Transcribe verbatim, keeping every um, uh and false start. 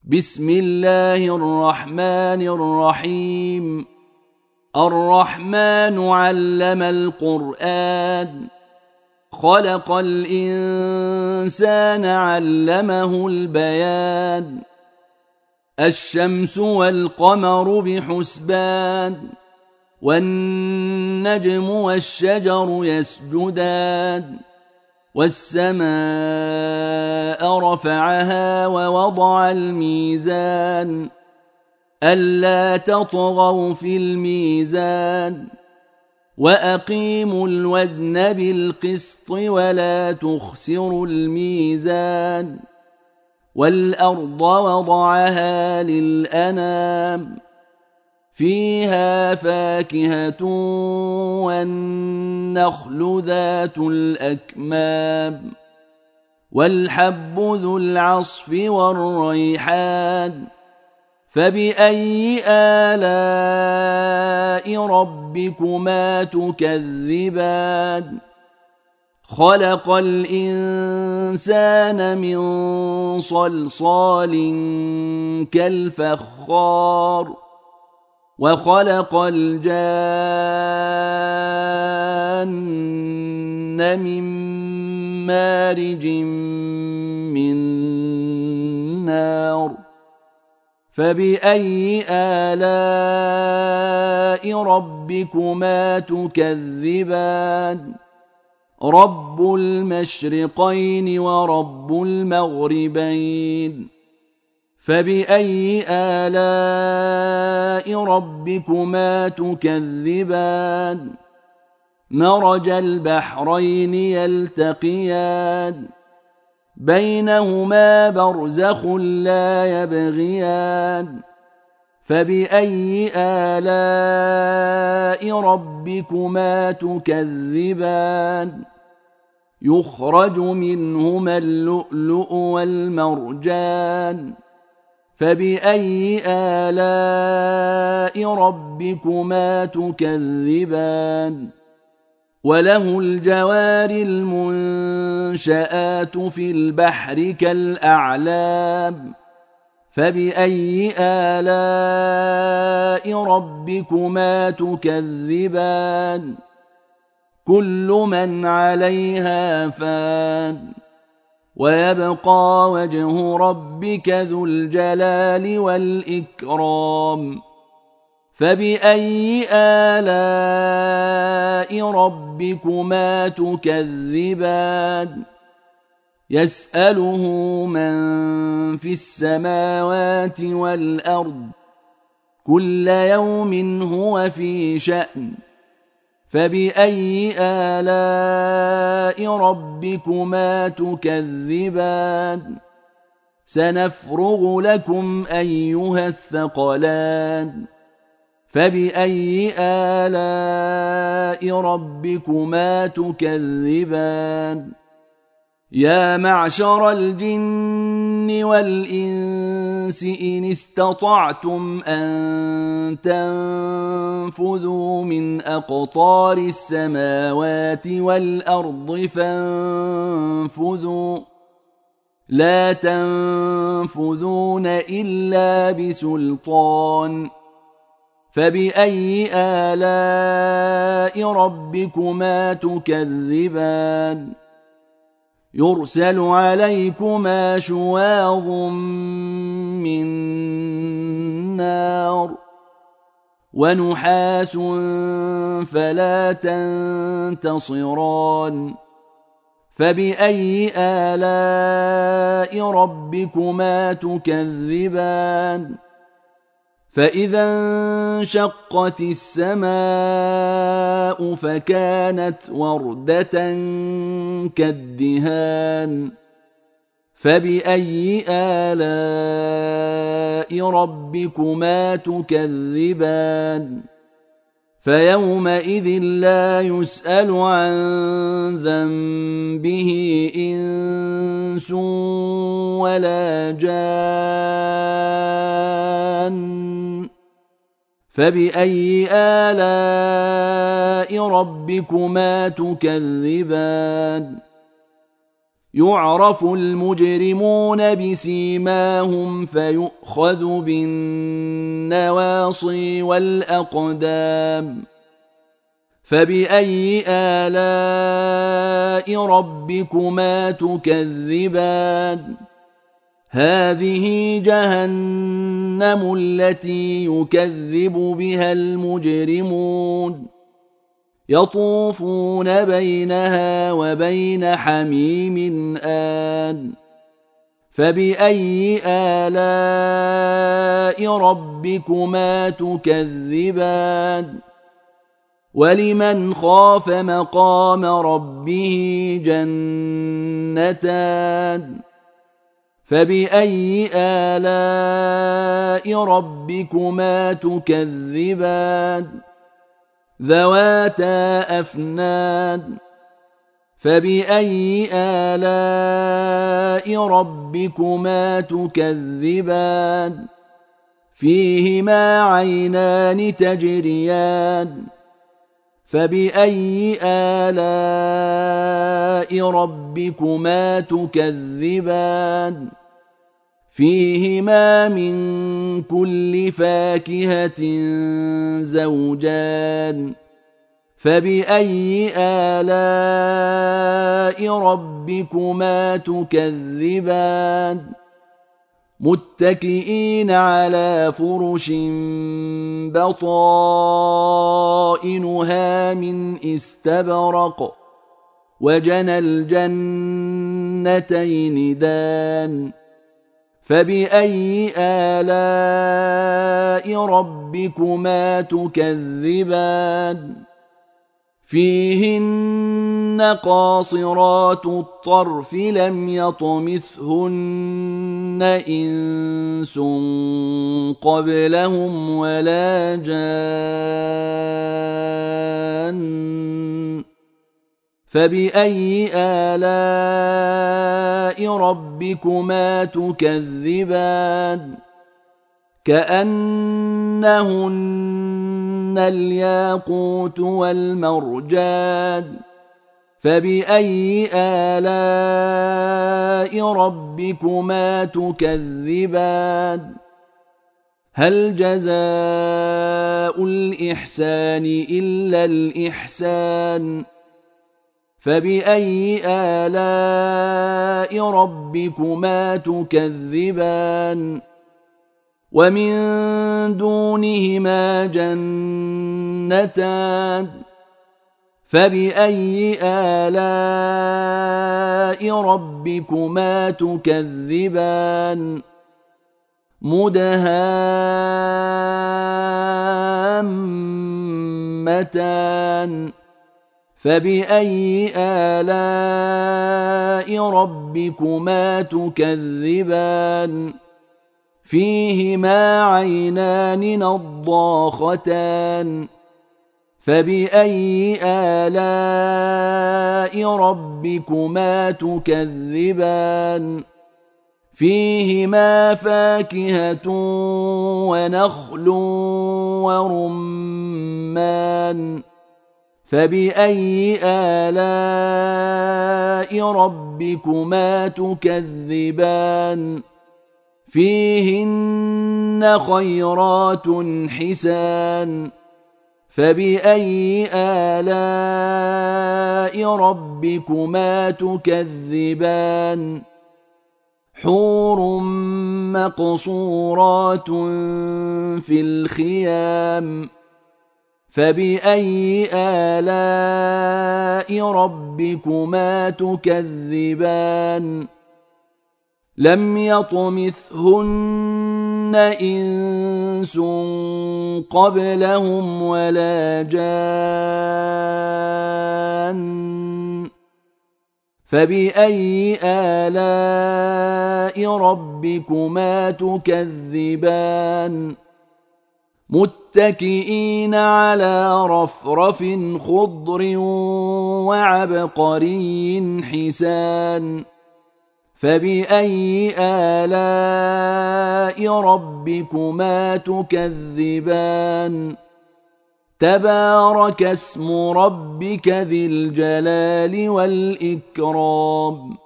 بسم الله الرحمن الرحيم. الرحمن علم القرآن، خلق الإنسان علمه البيان. الشمس والقمر بحسبان، والنجم والشجر يسجدان. والسماء رفعها ووضع الميزان، ألا تطغوا في الميزان. وأقيموا الوزن بالقسط ولا تخسروا الميزان. والأرض وضعها للأنام، فيها فاكهة والنخل ذات الأكمام. والحب ذو العصف والريحان. فبأي آلاء ربكما تكذبان؟ خلق الإنسان من صلصال كالفخار، وخلق الجان من مارج من نار. فبأي آلاء ربكما تكذبان؟ رب المشرقين ورب المغربين. فبأي آلاء ربكما تكذبان؟ مرج البحرين يلتقيان، بينهما برزخ لا يبغيان. فبأي آلاء ربكما تكذبان؟ يخرج منهما اللؤلؤ والمرجان. فبأي آلاء ربكما تكذبان؟ وله الجوار المنشآت في البحر كالأعلام. فبأي آلاء ربكما تكذبان؟ كل من عليها فان، ويبقى وجه ربك ذو الجلال والإكرام. فبأي آلاء ربكما تكذبان؟ يسأله من في السماوات والأرض، كل يوم هو في شأن. فبأي آلاء ربكما تكذبان؟ سنفرغ لكم أيها الثقلان. فبأي آلاء ربكما تكذبان؟ يا معشر الجن والإنس إن استطعتم أن تنفذوا من أقطار السماوات والأرض فانفذوا، لا تنفذون إلا بسلطان. فبأي آلاء ربكما تكذبان؟ يرسل عليكما شواظ من نار، ونحاس فلا تنتصران. فبأي آلاء ربكما تكذبان؟ فإذا انشقت السماء فكانت وردة كالدهان. فبأي آلاء ربكما تكذبان؟ فيومئذ لا يسأل عن ذنبه إنس ولا جان. فبأي آلاء ربكما تكذبان؟ يعرف المجرمون بسيماهم فيؤخذ بالنواصي والأقدام فبأي آلاء ربكما تكذبان هذه جهنم التي يكذب بها المجرمون يطوفون بينها وبين حميم آن فبأي آلاء ربكما تكذبان ولمن خاف مقام ربه جنتان فبأي آلاء ربكما تكذبان ذواتا أفنان فبأي آلاء ربكما تكذبان فيهما عينان تجريان فبأي آلاء ربكما تكذبان فيهما من كل فاكهة زوجان فبأي آلاء ربكما تكذبان متكئين على فرش بطائنها من استبرق وجنى الجنتين دان فبأي آلاء ربكما تكذبان فيهن قاصرات الطرف لم يطمثهن إنس قبلهم ولا جان فبأي آلاء ربكما تكذبان كأنهن الياقوت والمرجان فبأي آلاء ربكما تكذبان هل جزاء الإحسان إلا الإحسان فبأي آلاء ربكما تكذبان ومن دونهما جنتان فبأي آلاء ربكما تكذبان مدهامتان فبأي آلاء ربكما تكذبان فيهما عينان نضاختان فبأي آلاء ربكما تكذبان فيهما فاكهة ونخل ورمان فبأي آلاء ربكما تكذبان فيهن خيرات حسان فبأي آلاء ربكما تكذبان حور مقصورات في الخيام فبأي آلاء ربكما تكذبان لم يطمثهن إنس قبلهم ولا جان فبأي آلاء ربكما تكذبان متكئين على رفرف خضر وعبقري حسان فبأي آلاء ربكما تكذبان تبارك اسم ربك ذي الجلال والإكرام